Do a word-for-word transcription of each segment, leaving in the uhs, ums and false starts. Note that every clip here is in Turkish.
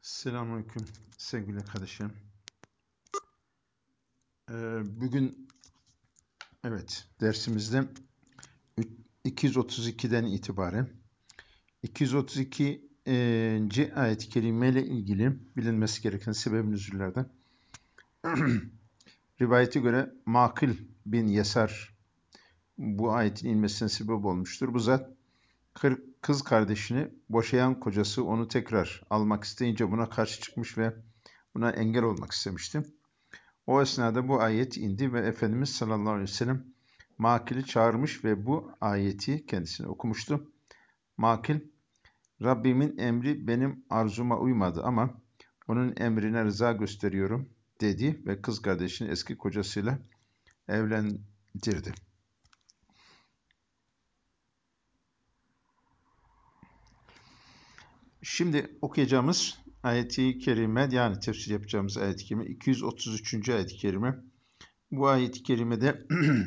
Selamünaleyküm sevgili kardeşlerim. Ee, bugün evet dersimizde iki yüz otuz ikiden itibaren iki yüz otuz ikinci ayet-i kerime ile ilgili bilinmesi gereken sebeb nüzullerden rivayete göre Makil bin Yesar bu ayetin inmesine sebep olmuştur. Bu zat kız kardeşini boşayan kocası onu tekrar almak isteyince buna karşı çıkmış ve buna engel olmak istemişti. O esnada bu ayet indi ve Efendimiz sallallahu aleyhi ve sellem Makil'i çağırmış ve bu ayeti kendisine okumuştu. Makil, Rabbimin emri benim arzuma uymadı ama onun emrine rıza gösteriyorum dedi ve kız kardeşini eski kocasıyla evlendirdi. Şimdi okuyacağımız ayet-i kerime, yani tefsir yapacağımız ayet-i kerime iki yüz otuz üçüncü ayet-i kerime. Bu ayet-i kerimede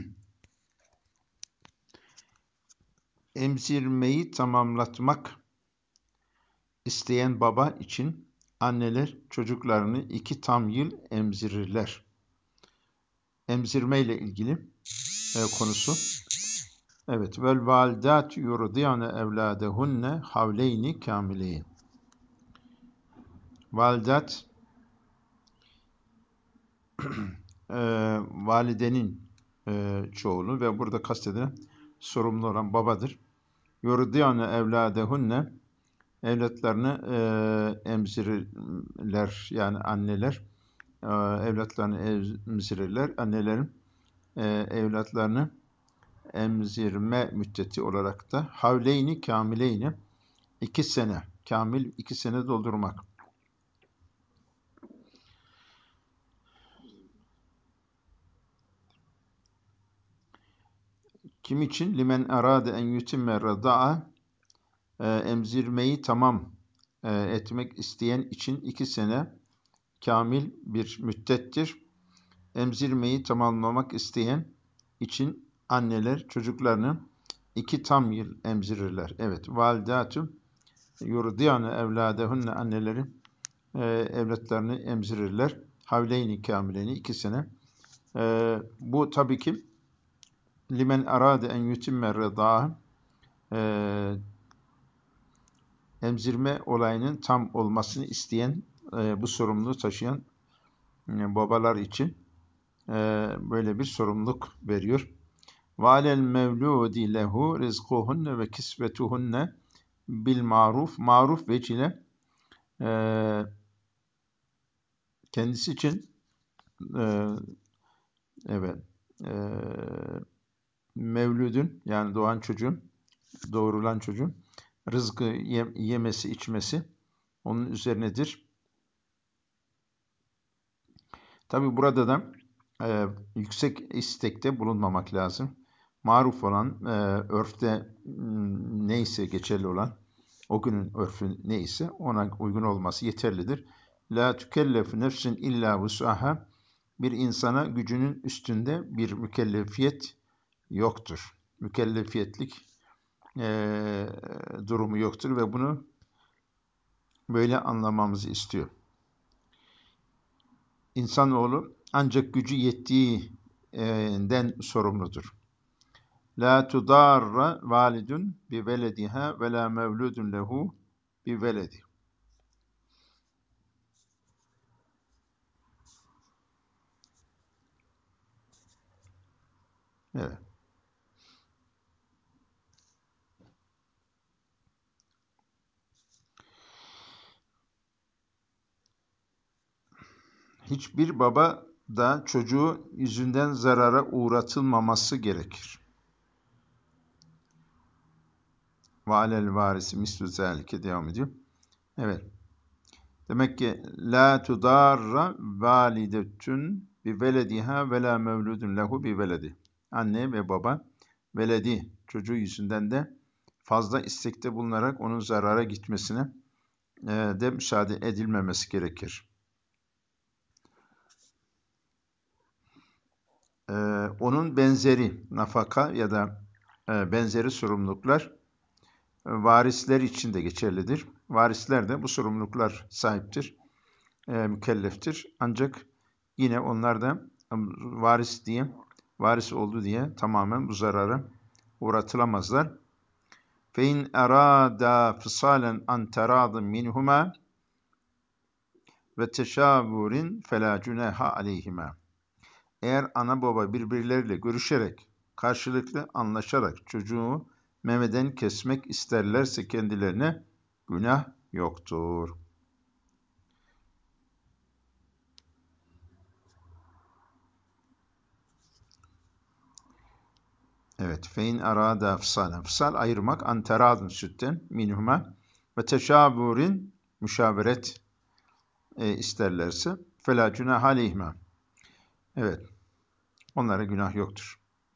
emzirmeyi tamamlatmak isteyen baba için anneler çocuklarını iki tam yıl emzirirler. Emzirme ile ilgili e, konusu. Evet. Vel validat yurdiyane evladehunne havleyni kamileyn. Validat e, validenin e, çoğulu ve burada kastedilen sorumlu olan babadır. Yurdiyane evladehunne, evlatlarını e, emzirirler, yani anneler e, evlatlarını emzirirler. Annelerin e, evlatlarını emzirme müddeti olarak da havleyni kamileyni, iki sene, kamil iki sene doldurmak. Kim için? Limen arade en yutimme rada'a, emzirmeyi tamam e, etmek isteyen için iki sene kamil bir müddettir. Emzirmeyi tamamlamak isteyen için anneler çocuklarını iki tam yıl emzirirler. Evet, validatun yurdiyane evladehunne, anneleri e, evlatlarını emzirirler. Havleyni kamileyni, iki sene. E, bu tabii ki limen arade en yutimme rıda'a, e, emzirme olayının tam olmasını isteyen, e, bu sorumluluğu taşıyan e, babalar için e, böyle bir sorumluluk veriyor. وَعَلَى الْمَوْلُودِ لَهُ رِزْقُهُنَّ وَكِسْوَتُهُنَّ bil maruf, maruf vecihle e, kendisi için e, evet e, mevludun, yani doğan çocuğun, doğurulan çocuğun rızkı ye, yemesi, içmesi onun üzerinedir. Tabi burada da e, yüksek istekte bulunmamak lazım. Maruf olan, e, örfte m, neyse geçerli olan, o günün örfü neyse ona uygun olması yeterlidir. La tükellef nefsin illa vus'aha, bir insana gücünün üstünde bir mükellefiyet yoktur. Mükellefiyetlik e, durumu yoktur ve bunu böyle anlamamızı istiyor. İnsanoğlu ancak gücü yettiğinden sorumludur. La tudarra validun bi velediha ve la mevludun lehu bi veledi. Evet. Hiçbir baba da çocuğu yüzünden zarara uğratılmaması gerekir. Ve alel varisi mislu zâlike devam ediyor. Evet. Demek ki la tudarra validetun bi velediha ve la mevludun lehu bi veledi. Anne ve baba veledi, çocuğu yüzünden de fazla istekte bulunarak onun zarara gitmesine de müsaade edilmemesi gerekir. Ee, onun benzeri nafaka ya da e, benzeri sorumluluklar varisler için de geçerlidir. Varisler de bu sorumluluklar sahiptir, e, mükelleftir. Ancak yine onlar da varis diye, varis oldu diye tamamen bu zarara uğratılamazlar. فَاِنْ اَرَادَا فِصَالًا عَنْ تَرَاضٍ مِنْهُمَا وَتَشَاوُرٍ فَلَا جُنَاحَ عَلَيْهِمَا. Eğer ana baba birbirleriyle görüşerek, karşılıklı anlaşarak çocuğu memeden kesmek isterlerse kendilerine günah yoktur. Evet. Fein arada fısalen. Fısal ayırmak. Anteradın sütten. Minhuma. Ve teşaburin müşaveret e, isterlerse. Felâ günah aleyhima. Evet. Onlara günah yoktur.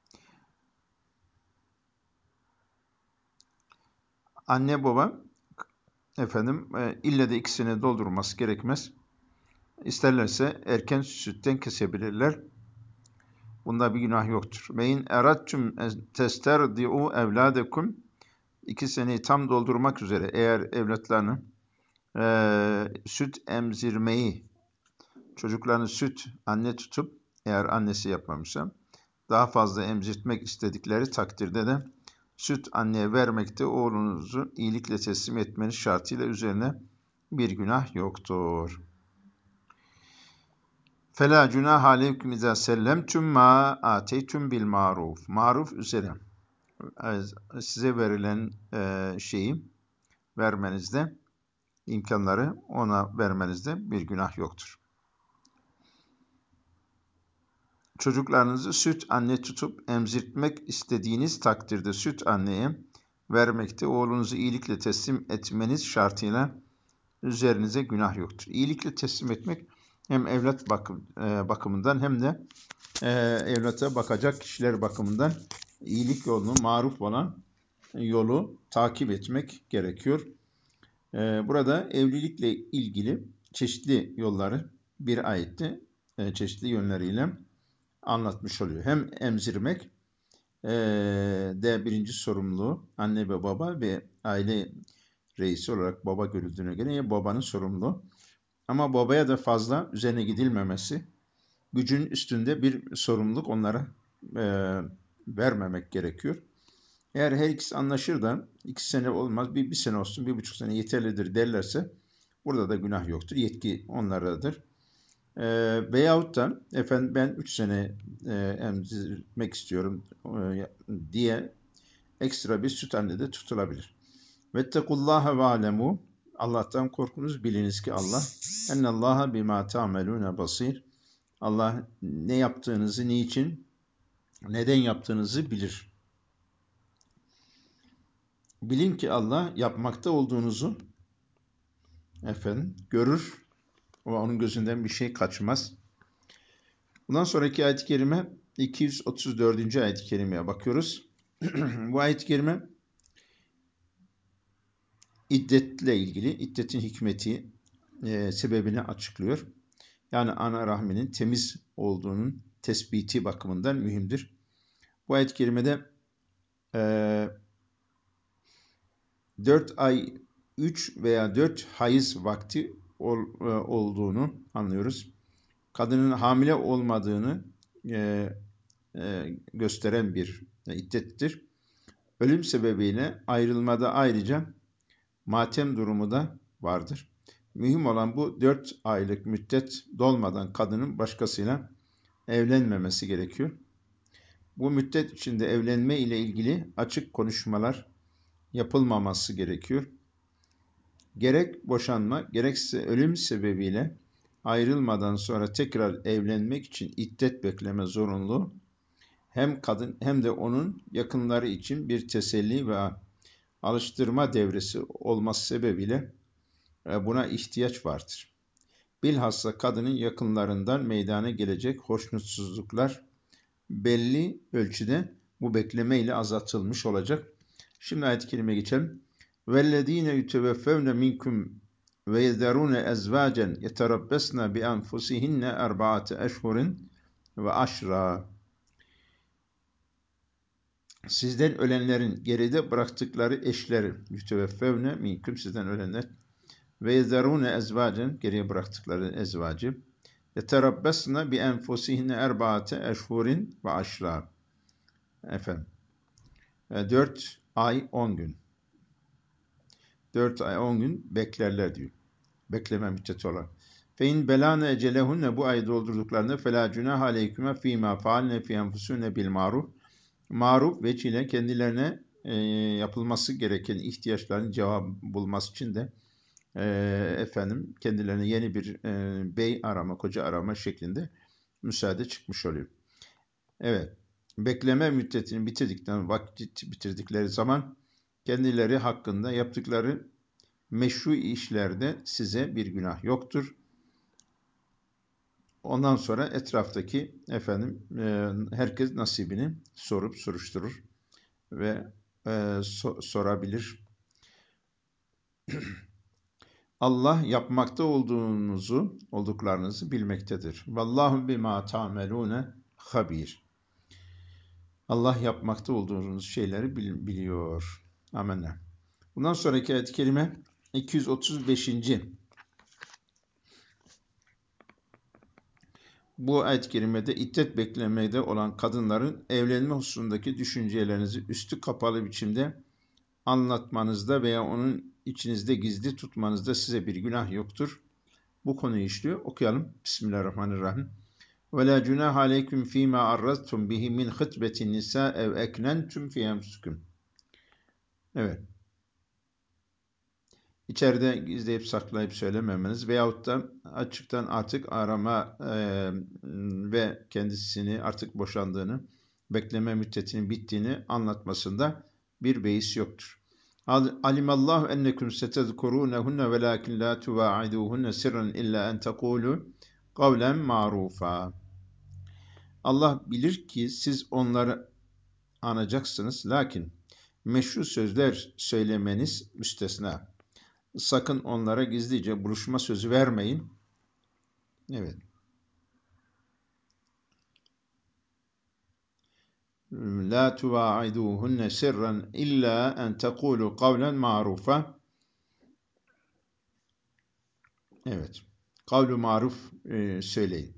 Anne baba efendim e, ille de ikisini doldurması gerekmez. İsterlerse erken sütten kesebilirler. Bunda bir günah yoktur. Ve in erattum testerdi'u evladekum, iki seneyi tam doldurmak üzere eğer evlatlarını e, süt emzirmeyi, çocuklarını süt anne tutup eğer annesi yapmamışsa daha fazla emzirtmek istedikleri takdirde de süt anneye vermekte oğlunuzu iyilikle teslim etmeniz şartıyla üzerine bir günah yoktur. فَلَا جُنَاهَ عَلَيْكُمْ اِذَا سَلَّمْتُمْ مَا آتَيْتُمْ بِالْمَعْرُوفِ. Maruf üzere size verilen e, şeyi vermenizde, imkanları ona vermenizde bir günah yoktur. Çocuklarınızı süt anne tutup emzirtmek istediğiniz takdirde süt anneye vermekte oğlunuzu iyilikle teslim etmeniz şartıyla üzerinize günah yoktur. İyilikle teslim etmek hem evlat bakım, e, bakımından hem de e, evlata bakacak kişiler bakımından iyilik yolunu, maruf olan yolu takip etmek gerekiyor. E, burada evlilikle ilgili çeşitli yolları bir ayette e, çeşitli yönleriyle anlatmış oluyor. Hem emzirmek e, de birinci sorumluluğu anne ve baba ve aile reisi olarak baba görüldüğüne göre ya babanın sorumluluğu. Ama babaya da fazla üzerine gidilmemesi, gücün üstünde bir sorumluluk onlara e, vermemek gerekiyor. Eğer her ikisi anlaşır da iki sene olmaz, bir, bir sene olsun, bir buçuk sene yeterlidir derlerse burada da günah yoktur. Yetki onlardadır. E, veyahut da efendim ben üç sene e, emzirmek istiyorum e, diye ekstra bir süt anne de tutulabilir. Vettekullaha ve alemu. Allah'tan korkunuz, biliniz ki Allah ennallaha bima ta'melune basir. Allah ne yaptığınızı, niçin, neden yaptığınızı bilir. Bilin ki Allah yapmakta olduğunuzu efendim görür ve onun gözünden bir şey kaçmaz. Bundan sonraki ayet-i kerime iki yüz otuz dördüncü ayet-i kerimeye bakıyoruz. Bu ayet-i kerime iddetle ilgili, iddetin hikmeti, e, sebebini açıklıyor. Yani ana rahminin temiz olduğunun tespiti bakımından mühimdir. Bu ayet-i kerimede e, dört ay, üç veya dört hayız vakti ol, e, olduğunu anlıyoruz. Kadının hamile olmadığını e, e, gösteren bir iddettir. Ölüm sebebiyle ayrılmada ayrıca matem durumu da vardır. Mühim olan bu dört aylık müddet dolmadan kadının başkasıyla evlenmemesi gerekiyor. Bu müddet içinde evlenme ile ilgili açık konuşmalar yapılmaması gerekiyor. Gerek boşanma, gerekse ölüm sebebiyle ayrılmadan sonra tekrar evlenmek için iddet bekleme zorunluluğu hem kadın hem de onun yakınları için bir teselli ve alıştırma devresi olması sebebiyle buna ihtiyaç vardır. Bilhassa kadının yakınlarından meydana gelecek hoşnutsuzluklar belli ölçüde bu bekleme ile azaltılmış olacak. Şimdi ayet-i kerimeye geçelim. وَالَّذ۪ينَ يُتَوَفَّوْنَ مِنْكُمْ وَيَذَرُونَ اَزْوَاجًا يَتَرَبَّسْنَ بِأَنْفُسِهِنَّ اَرْبَعَةَ اَشْهُرٍ وَعَشْرًا. Sizden ölenlerin geride bıraktıkları eşleri yüteveffevne minkum sizden ölenler ve yezerune ezvacen geriye bıraktıkları ezvacı yeterabbesne bi enfusihinne erbaate eşhurin ve aşra efendim dört ay on gün dört ay on gün beklerler diyor. Bekleme müddeti olarak. Fe in belâne ecelehunne bu ayı doldurduklarında felâ cünâh aleyküme fîmâ fâalne fî enfusûne bil ma'ruf maruf vecihle kendilerine e, yapılması gereken ihtiyaçların cevap bulması için de e, efendim kendilerine yeni bir e, bey arama, koca arama şeklinde müsaade çıkmış oluyor. Evet. Bekleme müddetini bitirdikten vakit bitirdikleri zaman kendileri hakkında yaptıkları meşru işlerde size bir günah yoktur. Ondan sonra etraftaki efendim e, herkes nasibini sorup soruşturur ve e, so sorabilir. Allah yapmakta olduğunuzu, olduklarınızı bilmektedir. Vallahu bima ta'melune habir. Allah yapmakta olduğunuz şeyleri bil biliyor. Amenna. Bundan sonraki ayet-i kerime iki yüz otuz beşinci Bu ayet-i kerimede iddet beklemede olan kadınların evlenme hususundaki düşüncelerinizi üstü kapalı biçimde anlatmanızda veya onun içinizde gizli tutmanızda size bir günah yoktur. Bu konuyu işliyor. Okuyalım. Bismillahirrahmanirrahim. وَلَا جُنَاهَ عَلَيْكُمْ ف۪ي مَا عَرَّضْتُمْ بِهِ مِنْ خِطْبَةِ النِّسَاءِ اَوْ اَكْنَنْتُمْ فِي اَنْفُسِكُمْ Evet. İçeride gizleyip saklayıp söylememeniz veyahut da açıktan artık arama e, ve kendisini artık boşandığını, bekleme müddetinin bittiğini anlatmasında bir beis yoktur. Alimallahu ennekum setezkurunehunne velakin la tuvaiduhunne sirran illa en tekulu kavlen ma'rufa. Allah bilir ki siz onları anacaksınız, lakin meşru sözler söylemeniz müstesna. Sakın onlara gizlice buluşma sözü vermeyin. Evet. La tuvaiduhunne sirran illa en tekulu kavlen ma'rufa. Evet. Kavlu maruf e, söyleyin.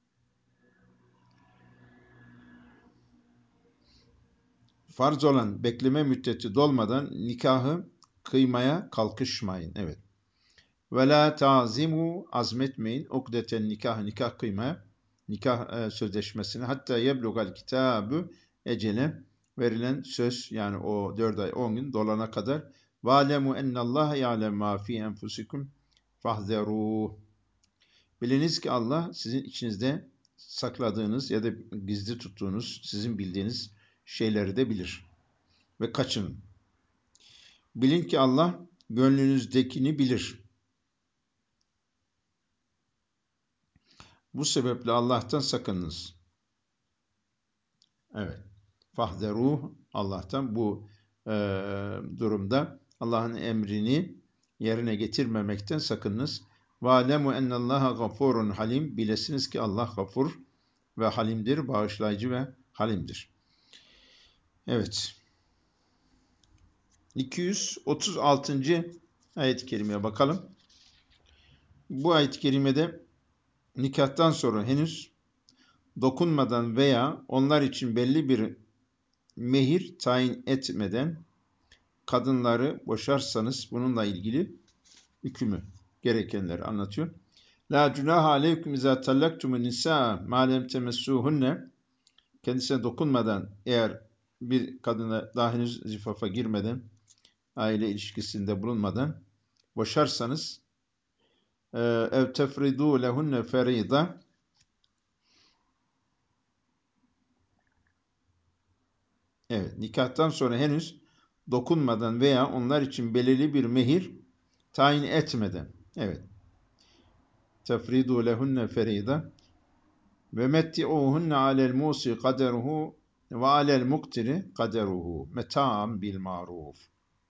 Farz olan bekleme müddeti dolmadan nikahı kıymaya kalkışmayın. Evet. Ve la tazimu azmetmeyin. Ukdeten nikah nikah kıymaya nikah e, sözleşmesine hatta yeblugal kitabı ecele verilen söz yani o dört ay on gün dolana kadar ve alemu ennallaha ya'lem ma fi enfusikum fahzeruh. Biliniz ki Allah sizin içinizde sakladığınız ya da gizli tuttuğunuz, sizin bildiğiniz şeyleri de bilir. Ve kaçının. Bilin ki Allah gönlünüzdekini bilir. Bu sebeple Allah'tan sakınınız. Evet. Fahderuh Allah'tan bu e, durumda Allah'ın emrini yerine getirmemekten sakınınız. Ve alemu ennallaha gafurun halim. Bilesiniz ki Allah gafur ve halimdir, bağışlayıcı ve halimdir. Evet. iki yüz otuz altıncı ayet-i kerimeye bakalım. Bu ayet-i kerimede nikahtan sonra henüz dokunmadan veya onlar için belli bir mehir tayin etmeden kadınları boşarsanız bununla ilgili hükmü gerekenleri anlatıyor. La cunaha aleykum izâ tallaktumun nisâ mâ lem temessûhunne kendisine dokunmadan eğer bir kadına daha henüz zifafa girmeden aile ilişkisinde bulunmadan boşarsanız ev tefridû lehunne ferîda evet nikahtan sonra henüz dokunmadan veya onlar için belirli bir mehir tayin etmeden evet tefridû lehunne ferîda ve metti'uhunne alel musi kaderuhu ve alel muktiri kaderuhu meta'an bil maruf.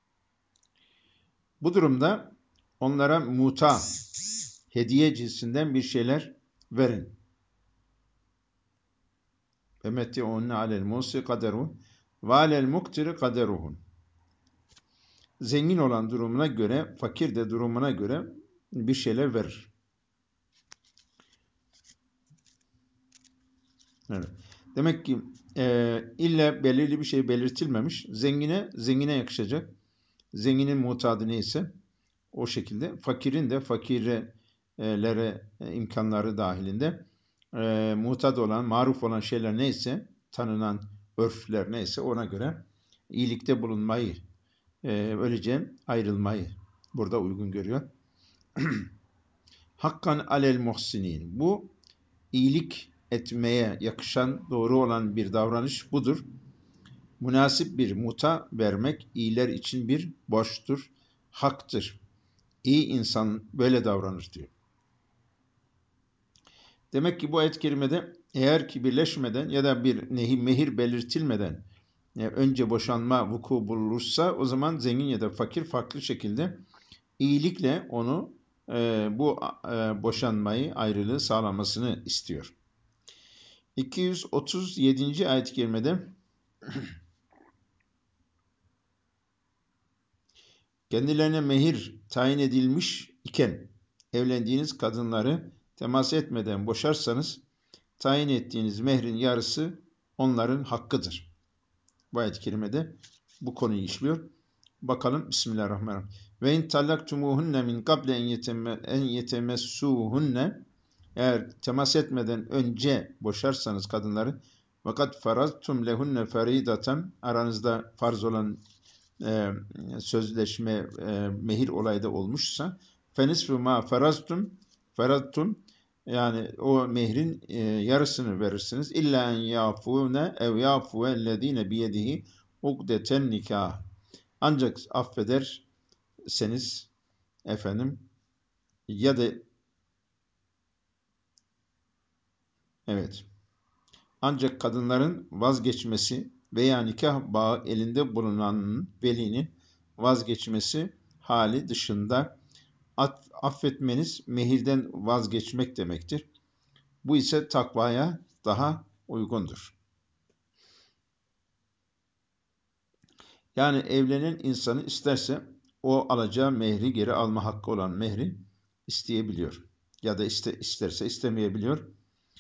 Bu durumda onlara muta, hediye cinsinden bir şeyler verin. Ve metti'uhunne alel musi kaderuhu Ve alel muktiri kaderuhum. Zengin olan durumuna göre, fakir de durumuna göre bir şeyler verir. Evet. Demek ki e, illa belirli bir şey belirtilmemiş. Zengine, zengine yakışacak. Zenginin mutadı neyse o şekilde. Fakirin de fakirlere e, imkanları dahilinde e, mutat olan, maruf olan şeyler neyse, tanınan örfler neyse ona göre iyilikte bulunmayı, e, öylece ayrılmayı burada uygun görüyor. Hakkan alel muhsinin. Bu iyilik etmeye yakışan, doğru olan bir davranış budur. Münasip bir muta vermek iyiler için bir borçtur, haktır. İyi insan böyle davranır diyor. Demek ki bu ayet-i kerimede eğer ki birleşmeden ya da bir nehi, mehir belirtilmeden yani önce boşanma vuku bulursa o zaman zengin ya da fakir farklı şekilde iyilikle onu e, bu e, boşanmayı, ayrılığı sağlamasını istiyor. iki yüz otuz yedinci ayet-i kerimede kendilerine mehir tayin edilmiş iken evlendiğiniz kadınları temas etmeden boşarsanız tayin ettiğiniz mehrin yarısı onların hakkıdır. Bu ayet-i kerimede bu konuyu işliyor. Bakalım Bismillahirrahmanirrahim. Ve in tallaktumuhunne min kable en yetemessuhunne eğer temas etmeden önce boşarsanız kadınları fakat faraztum lehunne feridaten aranızda farz olan e, sözleşme e, mehir olayı da olmuşsa fenisfu ma faraztum faraztum yani o mehrin e, yarısını verirsiniz. İlla en yafune ev yafuellezine biyedihi ukdeten nikah. Ancak affederseniz efendim ya da evet ancak kadınların vazgeçmesi veya nikah bağı elinde bulunanın velinin vazgeçmesi hali dışında affetmeniz mehirden vazgeçmek demektir. Bu ise takvaya daha uygundur. Yani evlenen insanı isterse o alacağı mehri geri alma hakkı olan mehri isteyebiliyor. Ya da iste, isterse istemeyebiliyor.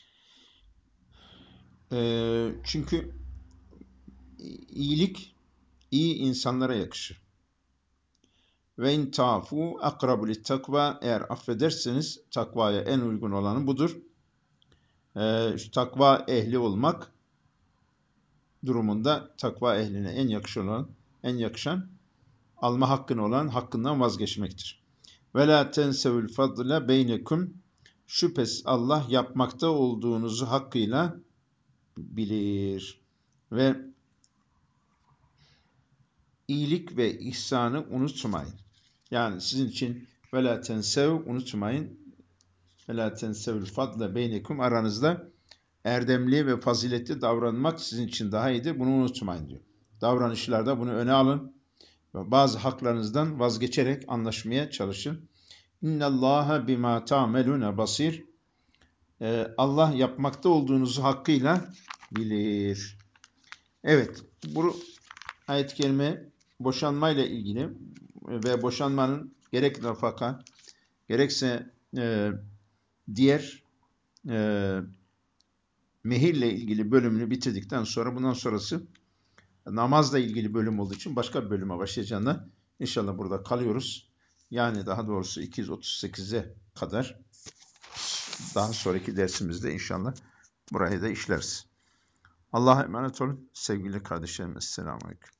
Ee, çünkü iyilik iyi insanlara yakışır. Ve in tafu akrabu littakva eğer affederseniz takvaya en uygun olanı budur. Ee, takva ehli olmak durumunda takva ehline en yakışan olan, en yakışan alma hakkın olan hakkından vazgeçmektir. Ve la tensevül fadle beynekum şüphesiz Allah yapmakta olduğunuzu hakkıyla bilir. Ve iyilik ve ihsanı unutmayın. Yani sizin için ve la tensev unutmayın. Ve la tensevül fadle beynekum aranızda erdemli ve faziletli davranmak sizin için daha iyidir. Bunu unutmayın diyor. Davranışlarda bunu öne alın ve bazı haklarınızdan vazgeçerek anlaşmaya çalışın. İnnallâhe bimâ ta'melûne basir. Ee, Allah yapmakta olduğunuzu hakkıyla bilir. Evet, bu ayet-i kerime boşanmayla ilgili ve boşanmanın gerek nafaka gerekse e, diğer e, mehirle ilgili bölümünü bitirdikten sonra bundan sonrası namazla ilgili bölüm olduğu için başka bir bölüme başlayacağından inşallah burada kalıyoruz. Yani daha doğrusu iki yüz otuz sekize kadar daha sonraki dersimizde inşallah burayı da işleriz. Allah'a emanet olun sevgili kardeşlerim. Esselamu Aleyküm.